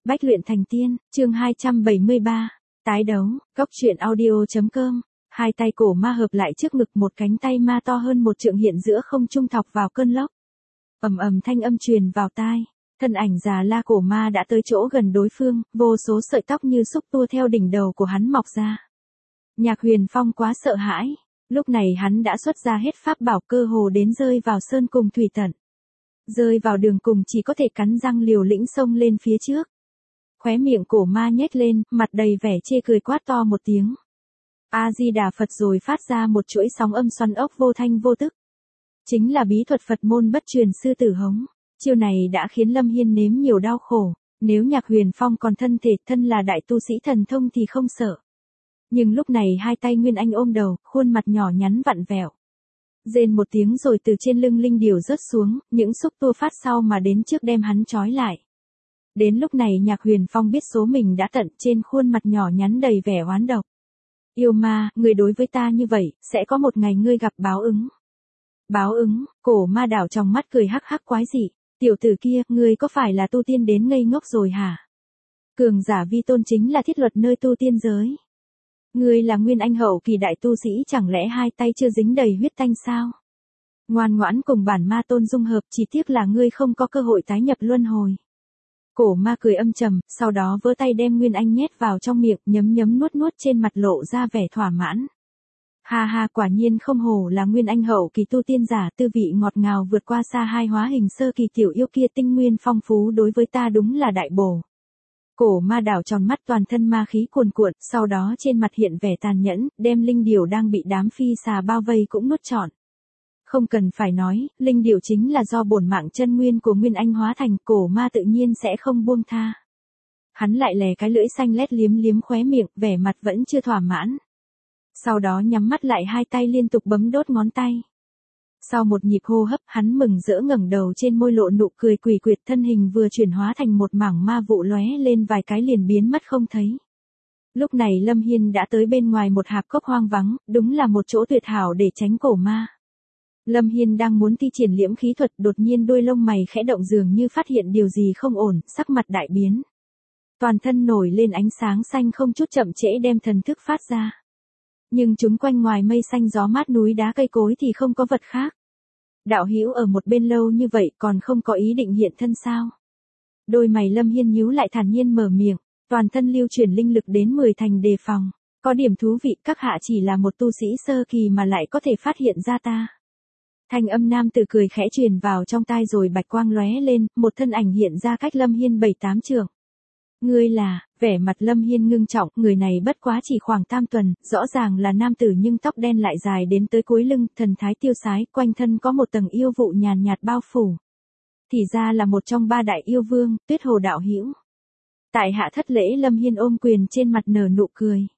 Bách luyện thành tiên, chương 273, tái đấu, góc truyện audio.com, hai tay cổ ma hợp lại trước ngực, một cánh tay ma to hơn một trượng hiện giữa không trung thọc vào cơn lốc. Ầm ầm thanh âm truyền vào tai, thân ảnh già la cổ ma đã tới chỗ gần đối phương, vô số sợi tóc như xúc tua theo đỉnh đầu của hắn mọc ra. Nhạc Huyền Phong quá sợ hãi, lúc này hắn đã xuất ra hết pháp bảo, cơ hồ đến rơi vào sơn cùng thủy tận. Rơi vào đường cùng chỉ có thể cắn răng liều lĩnh xông lên phía trước. Khóe miệng cổ ma nhếch lên, mặt đầy vẻ chê cười, quát to một tiếng. A-di-đà Phật, rồi phát ra một chuỗi sóng âm xoắn ốc vô thanh vô tức. Chính là bí thuật Phật môn bất truyền sư tử hống. Chiêu này đã khiến Lâm Hiên nếm nhiều đau khổ. Nếu Nhạc Huyền Phong còn thân thể thân là đại tu sĩ thần thông thì không sợ. Nhưng lúc này hai tay Nguyên Anh ôm đầu, khuôn mặt nhỏ nhắn vặn vẹo. Rên một tiếng rồi từ trên lưng linh điểu rớt xuống, những xúc tua phát sau mà đến trước đem hắn trói lại. Đến lúc này Nhạc Huyền Phong biết số mình đã tận, trên khuôn mặt nhỏ nhắn đầy vẻ oán độc. Yêu ma, người đối với ta như vậy, sẽ có một ngày ngươi gặp báo ứng. Báo ứng, cổ ma đảo trong mắt cười hắc hắc quái dị. Tiểu tử kia, ngươi có phải là tu tiên đến ngây ngốc rồi hả? Cường giả vi tôn chính là thiết luật nơi tu tiên giới. Ngươi là Nguyên Anh hậu kỳ đại tu sĩ, chẳng lẽ hai tay chưa dính đầy huyết tanh sao? Ngoan ngoãn cùng bản ma tôn dung hợp, chỉ tiếc là ngươi không có cơ hội tái nhập luân hồi. Cổ ma cười âm trầm, sau đó vỡ tay đem Nguyên Anh nhét vào trong miệng, nhấm nhấm nuốt nuốt, trên mặt lộ ra vẻ thỏa mãn. Ha ha, quả nhiên không hổ là Nguyên Anh hậu kỳ tu tiên giả, tư vị ngọt ngào vượt qua xa hai hóa hình sơ kỳ tiểu yêu kia, tinh nguyên phong phú đối với ta đúng là đại bổ. Cổ ma đảo tròn mắt, toàn thân ma khí cuồn cuộn, sau đó trên mặt hiện vẻ tàn nhẫn, đem linh điểu đang bị đám phi xà bao vây cũng nuốt trọn. Không cần phải nói, linh điểu chính là do bổn mạng chân nguyên của Nguyên Anh hóa thành, cổ ma tự nhiên sẽ không buông tha. Hắn lại lè cái lưỡi xanh lét liếm liếm khóe miệng, vẻ mặt vẫn chưa thỏa mãn. Sau đó nhắm mắt lại, hai tay liên tục bấm đốt ngón tay. Sau một nhịp hô hấp, hắn mừng rỡ ngẩng đầu, trên môi lộ nụ cười quỷ quyệt, thân hình vừa chuyển hóa thành một mảng ma vụ lóe lên vài cái liền biến mất không thấy. Lúc này Lâm Hiên đã tới bên ngoài một hạp cốc hoang vắng, đúng là một chỗ tuyệt hảo để tránh cổ ma. Lâm Hiên đang muốn thi triển liễm khí thuật, đột nhiên đôi lông mày khẽ động, dường như phát hiện điều gì không ổn, sắc mặt đại biến. Toàn thân nổi lên ánh sáng xanh, không chút chậm trễ đem thần thức phát ra. Nhưng chúng quanh ngoài mây xanh gió mát núi đá cây cối thì không có vật khác. Đạo hữu ở một bên lâu như vậy còn không có ý định hiện thân sao? Đôi mày Lâm Hiên nhíu lại, thản nhiên mở miệng, toàn thân lưu chuyển linh lực đến 10 thành đề phòng. Có điểm thú vị, các hạ chỉ là một tu sĩ sơ kỳ mà lại có thể phát hiện ra ta. Thanh âm nam tử cười khẽ truyền vào trong tai, rồi bạch quang lóe lên, một thân ảnh hiện ra cách Lâm Hiên 7-8 trượng. Ngươi là, vẻ mặt Lâm Hiên ngưng trọng, người này bất quá chỉ khoảng tam tuần, rõ ràng là nam tử nhưng tóc đen lại dài đến tới cuối lưng, thần thái tiêu sái, quanh thân có một tầng yêu vụ nhàn nhạt bao phủ. Thì ra là một trong ba đại yêu vương, Tuyết Hồ đạo hữu. Tại hạ thất lễ. Lâm Hiên ôm quyền, trên mặt nở nụ cười.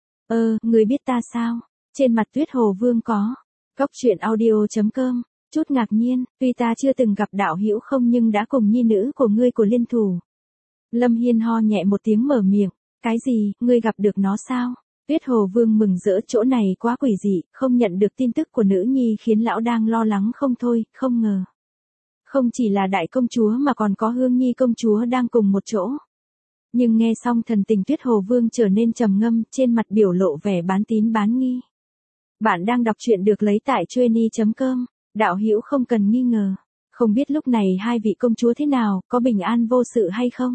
Ngươi biết ta sao? Trên mặt Tuyết Hồ vương có. Góc truyện audio.com, chút ngạc nhiên, tuy ta chưa từng gặp đạo hữu không nhưng đã cùng nhi nữ của ngươi của liên thủ. Lâm Hiên ho nhẹ một tiếng mở miệng, cái gì, ngươi gặp được nó sao? Tuyết Hồ vương mừng rỡ, chỗ này quá quỷ dị, không nhận được tin tức của nữ nhi khiến lão đang lo lắng không thôi, không ngờ. Không chỉ là đại công chúa mà còn có Hương Nhi công chúa đang cùng một chỗ. Nhưng nghe xong thần tình Tuyết Hồ vương trở nên trầm ngâm, trên mặt biểu lộ vẻ bán tín bán nghi. Bạn đang đọc truyện được lấy tại trueni.com, đạo hữu không cần nghi ngờ. Không biết lúc này hai vị công chúa thế nào, có bình an vô sự hay không?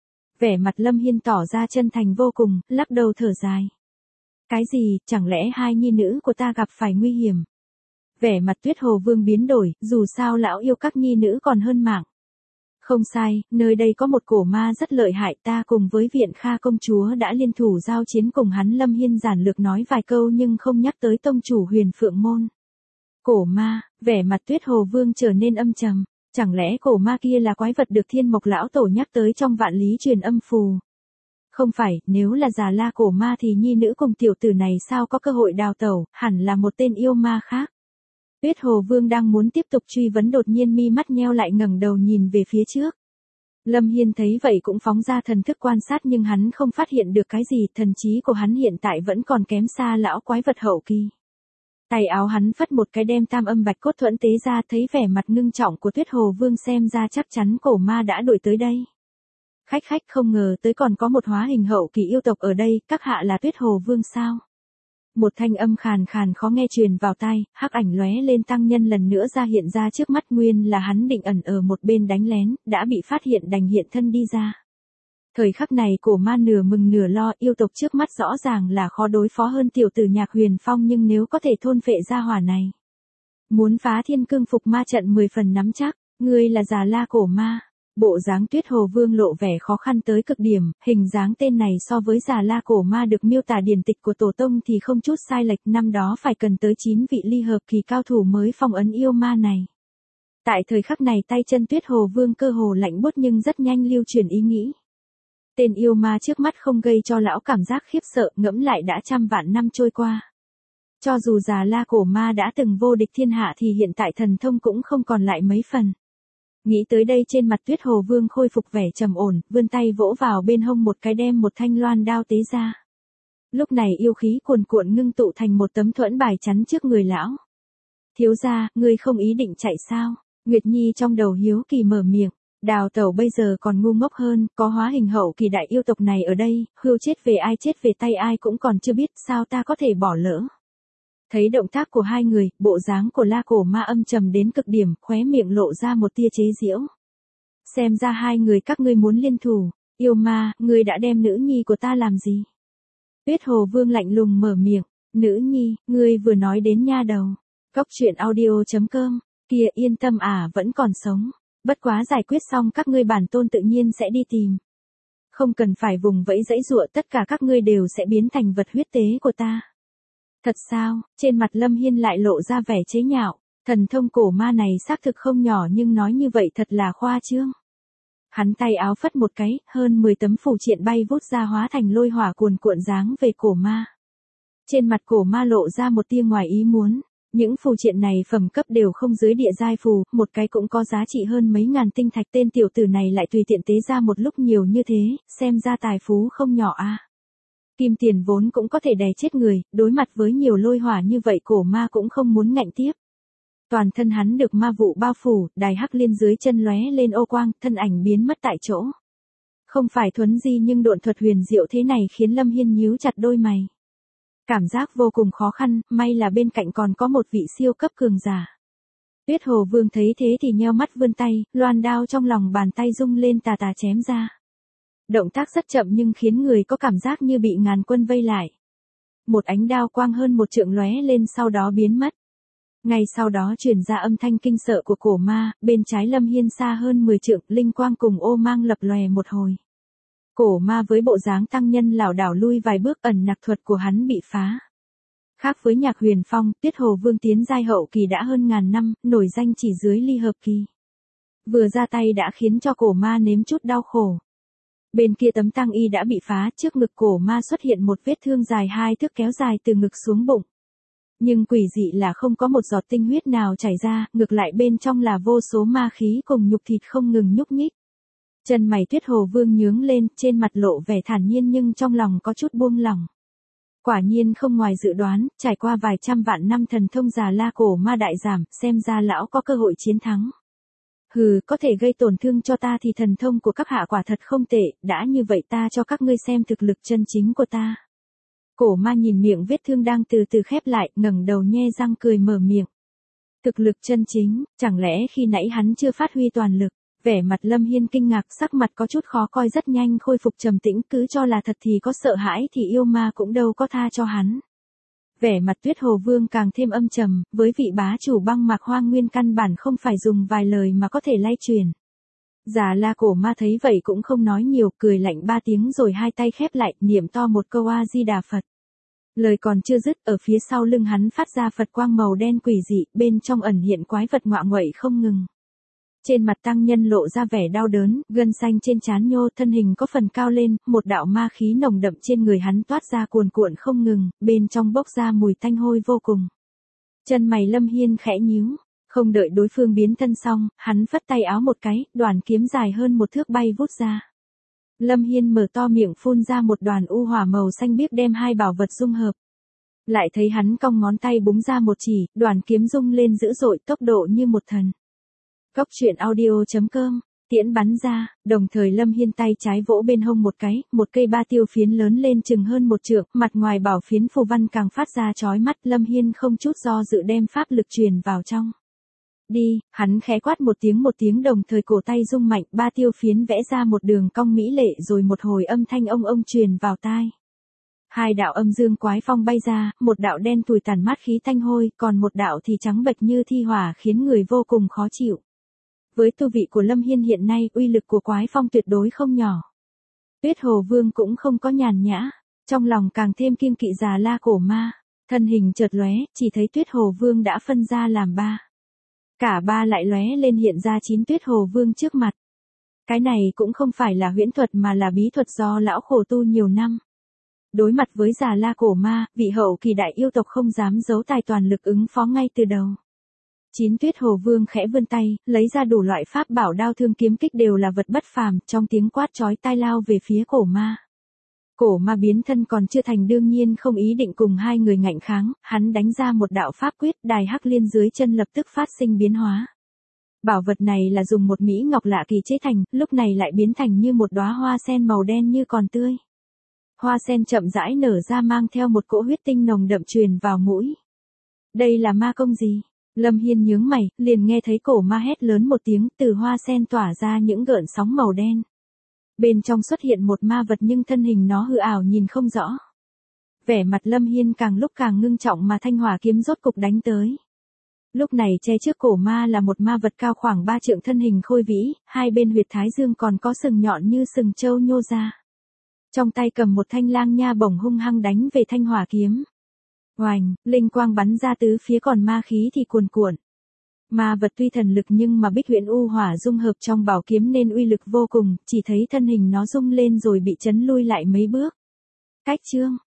Vẻ mặt Lâm Hiên tỏ ra chân thành vô cùng, lắc đầu thở dài. Cái gì, chẳng lẽ hai nhi nữ của ta gặp phải nguy hiểm? Vẻ mặt Tuyết Hồ vương biến đổi, dù sao lão yêu các nhi nữ còn hơn mạng. Không sai, nơi đây có một cổ ma rất lợi hại, ta cùng với Viện Kha công chúa đã liên thủ giao chiến cùng hắn. Lâm Hiên giản lược nói vài câu nhưng không nhắc tới tông chủ Huyền Phượng môn. Cổ ma, vẻ mặt Tuyết Hồ vương trở nên âm trầm, chẳng lẽ cổ ma kia là quái vật được Thiên Mộc lão tổ nhắc tới trong Vạn Lý Truyền Âm Phù? Không phải, nếu là già la cổ ma thì nhi nữ cùng tiểu tử này sao có cơ hội đào tẩu, hẳn là một tên yêu ma khác. Tuyết Hồ vương đang muốn tiếp tục truy vấn, đột nhiên mi mắt nheo lại, ngẩng đầu nhìn về phía trước. Lâm Hiên thấy vậy cũng phóng ra thần thức quan sát, nhưng hắn không phát hiện được cái gì, thần trí của hắn hiện tại vẫn còn kém xa lão quái vật hậu kỳ. Tay áo hắn phất một cái đem tam âm bạch cốt thuẫn tế ra, thấy vẻ mặt ngưng trọng của Tuyết Hồ vương xem ra chắc chắn cổ ma đã đuổi tới đây. Khách khách không ngờ tới còn có một hóa hình hậu kỳ yêu tộc ở đây, các hạ là Tuyết Hồ Vương sao? Một thanh âm khàn khàn khó nghe truyền vào tai, hắc ảnh lóe lên tăng nhân lần nữa ra hiện ra trước mắt, nguyên là hắn định ẩn ở một bên đánh lén, đã bị phát hiện đành hiện thân đi ra. Thời khắc này Cổ Ma nửa mừng nửa lo, yêu tộc trước mắt rõ ràng là khó đối phó hơn tiểu tử Nhạc Huyền Phong, nhưng nếu có thể thôn phệ ra hỏa này, muốn phá Thiên Cương Phục Ma trận 10 phần nắm chắc. Ngươi là Già La Cổ Ma. Bộ dáng Tuyết Hồ Vương lộ vẻ khó khăn tới cực điểm, hình dáng tên này so với Già La Cổ Ma được miêu tả điển tịch của tổ tông thì không chút sai lệch, năm đó phải cần tới 9 vị ly hợp kỳ cao thủ mới phong ấn yêu ma này. Tại thời khắc này tay chân Tuyết Hồ Vương cơ hồ lạnh buốt nhưng rất nhanh lưu chuyển ý nghĩ. Tên yêu ma trước mắt không gây cho lão cảm giác khiếp sợ, ngẫm lại đã trăm vạn năm trôi qua. Cho dù Già La Cổ Ma đã từng vô địch thiên hạ thì hiện tại thần thông cũng không còn lại mấy phần. Nghĩ tới đây trên mặt Tuyết Hồ Vương khôi phục vẻ trầm ổn, vươn tay vỗ vào bên hông một cái, đem một thanh loan đao tế ra. Lúc này yêu khí cuồn cuộn ngưng tụ thành một tấm thuẫn bài chắn trước người lão. Thiếu gia, ngươi không ý định chạy sao? Nguyệt Nhi trong đầu hiếu kỳ mở miệng. Đào Tẩu bây giờ còn ngu ngốc hơn, có hóa hình hậu kỳ đại yêu tộc này ở đây, hươu chết về tay ai cũng còn chưa biết, sao ta có thể bỏ lỡ. Thấy động tác của hai người, bộ dáng của La Cổ Ma âm trầm đến cực điểm, khóe miệng lộ ra một tia chế giễu. Xem ra hai người các ngươi muốn liên thủ, yêu ma, ngươi đã đem nữ nhi của ta làm gì? Tuyết Hồ Vương lạnh lùng mở miệng, nữ nhi, ngươi vừa nói đến nha đầu. Cốc truyện audio.com, kia yên tâm vẫn còn sống. Bất quá giải quyết xong các ngươi bản tôn tự nhiên sẽ đi tìm. Không cần phải vùng vẫy dãy dụa, tất cả các ngươi đều sẽ biến thành vật huyết tế của ta. Thật sao? Trên mặt Lâm Hiên lại lộ ra vẻ chế nhạo. Thần thông cổ ma này xác thực không nhỏ nhưng nói như vậy thật là khoa trương. Hắn tay áo phất một cái, hơn 10 tấm phù triện bay vút ra hóa thành lôi hỏa cuồn cuộn giáng về cổ ma. Trên mặt cổ ma lộ ra một tia ngoài ý muốn. Những phù triện này phẩm cấp đều không dưới địa giai phù, một cái cũng có giá trị hơn mấy ngàn tinh thạch, tên tiểu tử này lại tùy tiện tế ra một lúc nhiều như thế, xem ra tài phú không nhỏ a. Kim tiền vốn cũng có thể đè chết người, đối mặt với nhiều lôi hỏa như vậy cổ ma cũng không muốn ngạnh tiếp. Toàn thân hắn được ma vụ bao phủ, đài hắc liên dưới chân lóe lên ô quang, thân ảnh biến mất tại chỗ. Không phải thuấn di nhưng độn thuật huyền diệu thế này khiến Lâm Hiên nhíu chặt đôi mày. Cảm giác vô cùng khó khăn, may là bên cạnh còn có một vị siêu cấp cường giả. Tuyết Hồ Vương thấy thế thì nheo mắt vươn tay, loan đao trong lòng bàn tay rung lên tà tà chém ra. Động tác rất chậm nhưng khiến người có cảm giác như bị ngàn quân vây lại. Một ánh đao quang hơn một trượng lóe lên sau đó biến mất. Ngay sau đó truyền ra âm thanh kinh sợ của cổ ma, bên trái Lâm Hiên xa hơn 10 trượng, linh quang cùng ô mang lập lòe một hồi. Cổ ma với bộ dáng tăng nhân lảo đảo lui vài bước, ẩn nặc thuật của hắn bị phá. Khác với Nhạc Huyền Phong, Tuyết Hồ Vương tiến giai hậu kỳ đã hơn ngàn năm, nổi danh chỉ dưới ly hợp kỳ. Vừa ra tay đã khiến cho cổ ma nếm chút đau khổ. Bên kia tấm tang y đã bị phá, trước ngực cổ ma xuất hiện một vết thương dài 2 thước kéo dài từ ngực xuống bụng. Nhưng quỷ dị là không có một giọt tinh huyết nào chảy ra, ngược lại bên trong là vô số ma khí cùng nhục thịt không ngừng nhúc nhích. Chân mày Tuyết Hồ Vương nhướng lên, trên mặt lộ vẻ thản nhiên nhưng trong lòng có chút buông lỏng. Quả nhiên không ngoài dự đoán, trải qua vài trăm vạn năm thần thông Già La Cổ Ma đại giảm, xem ra lão có cơ hội chiến thắng. Hừ, có thể gây tổn thương cho ta thì thần thông của các hạ quả thật không tệ, đã như vậy ta cho các ngươi xem thực lực chân chính của ta. Cổ ma nhìn miệng vết thương đang từ từ khép lại, ngẩng đầu nhe răng cười mở miệng. Thực lực chân chính, chẳng lẽ khi nãy hắn chưa phát huy toàn lực? Vẻ mặt Lâm Hiên kinh ngạc, sắc mặt có chút khó coi, rất nhanh khôi phục trầm tĩnh, cứ cho là thật thì có sợ hãi thì yêu ma cũng đâu có tha cho hắn. Vẻ mặt Tuyết Hồ Vương càng thêm âm trầm, với vị bá chủ băng mạc hoang nguyên căn bản không phải dùng vài lời mà có thể lay truyền. Già La Cổ Ma thấy vậy cũng không nói nhiều, cười lạnh 3 tiếng rồi hai tay khép lại, niệm to một câu A Di Đà Phật. Lời còn chưa dứt, ở phía sau lưng hắn phát ra Phật quang màu đen quỷ dị, bên trong ẩn hiện quái vật ngọa nguậy không ngừng. Trên mặt tăng nhân lộ ra vẻ đau đớn, gân xanh trên trán nhô, thân hình có phần cao lên, một đạo ma khí nồng đậm trên người hắn toát ra cuồn cuộn không ngừng, bên trong bốc ra mùi tanh hôi vô cùng. Chân mày Lâm Hiên khẽ nhíu, không đợi đối phương biến thân xong, hắn phất tay áo một cái, đoàn kiếm dài hơn 1 thước bay vút ra. Lâm Hiên mở to miệng phun ra một đoàn u hỏa màu xanh biếc đem hai bảo vật dung hợp. Lại thấy hắn cong ngón tay búng ra một chỉ, đoàn kiếm rung lên dữ dội, tốc độ như một thần. Cốc truyện audio.com Tiễn bắn ra, đồng thời Lâm Hiên tay trái vỗ bên hông một cái, một cây ba tiêu phiến lớn lên chừng hơn một trượng, mặt ngoài bảo phiến phù văn càng phát ra chói mắt, Lâm Hiên không chút do dự đem pháp lực truyền vào trong. Đi, hắn khẽ quát một tiếng đồng thời cổ tay rung mạnh, ba tiêu phiến vẽ ra một đường cong mỹ lệ rồi một hồi âm thanh ông truyền vào tai. Hai đạo âm dương quái phong bay ra, một đạo đen tủi tàn mát khí thanh hôi, còn một đạo thì trắng bệch như thi hỏa khiến người vô cùng khó chịu. Với tu vị của Lâm Hiên hiện nay, uy lực của quái phong tuyệt đối không nhỏ. Tuyết Hồ Vương cũng không có nhàn nhã, trong lòng càng thêm kiêng kỵ Già La cổ ma, thân hình chợt lóe, chỉ thấy Tuyết Hồ Vương đã phân ra làm ba. Cả ba lại lóe lên hiện ra 9 Tuyết Hồ Vương trước mặt. Cái này cũng không phải là huyễn thuật mà là bí thuật do lão khổ tu nhiều năm. Đối mặt với Già La cổ ma, vị hậu kỳ đại yêu tộc không dám giấu tài toàn lực ứng phó ngay từ đầu. 9 Tuyết Hồ Vương khẽ vươn tay, lấy ra đủ loại pháp bảo đao thương kiếm kích đều là vật bất phàm, trong tiếng quát chói tai lao về phía cổ ma. Cổ ma biến thân còn chưa thành đương nhiên không ý định cùng hai người ngạnh kháng, hắn đánh ra một đạo pháp quyết, đài hắc liên dưới chân lập tức phát sinh biến hóa. Bảo vật này là dùng một mỹ ngọc lạ kỳ chế thành, lúc này lại biến thành như một đóa hoa sen màu đen như còn tươi. Hoa sen chậm rãi nở ra mang theo một cỗ huyết tinh nồng đậm truyền vào mũi. Đây là ma công gì? Lâm Hiên nhướng mày, liền nghe thấy cổ ma hét lớn một tiếng, từ hoa sen tỏa ra những gợn sóng màu đen. Bên trong xuất hiện một ma vật nhưng thân hình nó hư ảo nhìn không rõ. Vẻ mặt Lâm Hiên càng lúc càng ngưng trọng mà thanh hỏa kiếm rốt cục đánh tới. Lúc này che trước cổ ma là một ma vật cao khoảng 3 trượng thân hình khôi vĩ, hai bên huyệt thái dương còn có sừng nhọn như sừng trâu nhô ra. Trong tay cầm một thanh lang nha bổng hung hăng đánh về thanh hỏa kiếm. Oành, linh quang bắn ra tứ phía còn ma khí thì cuồn cuộn. Ma vật tuy thần lực nhưng mà Bích Huyễn U Hỏa dung hợp trong bảo kiếm nên uy lực vô cùng, chỉ thấy thân hình nó rung lên rồi bị chấn lui lại mấy bước. Cách chương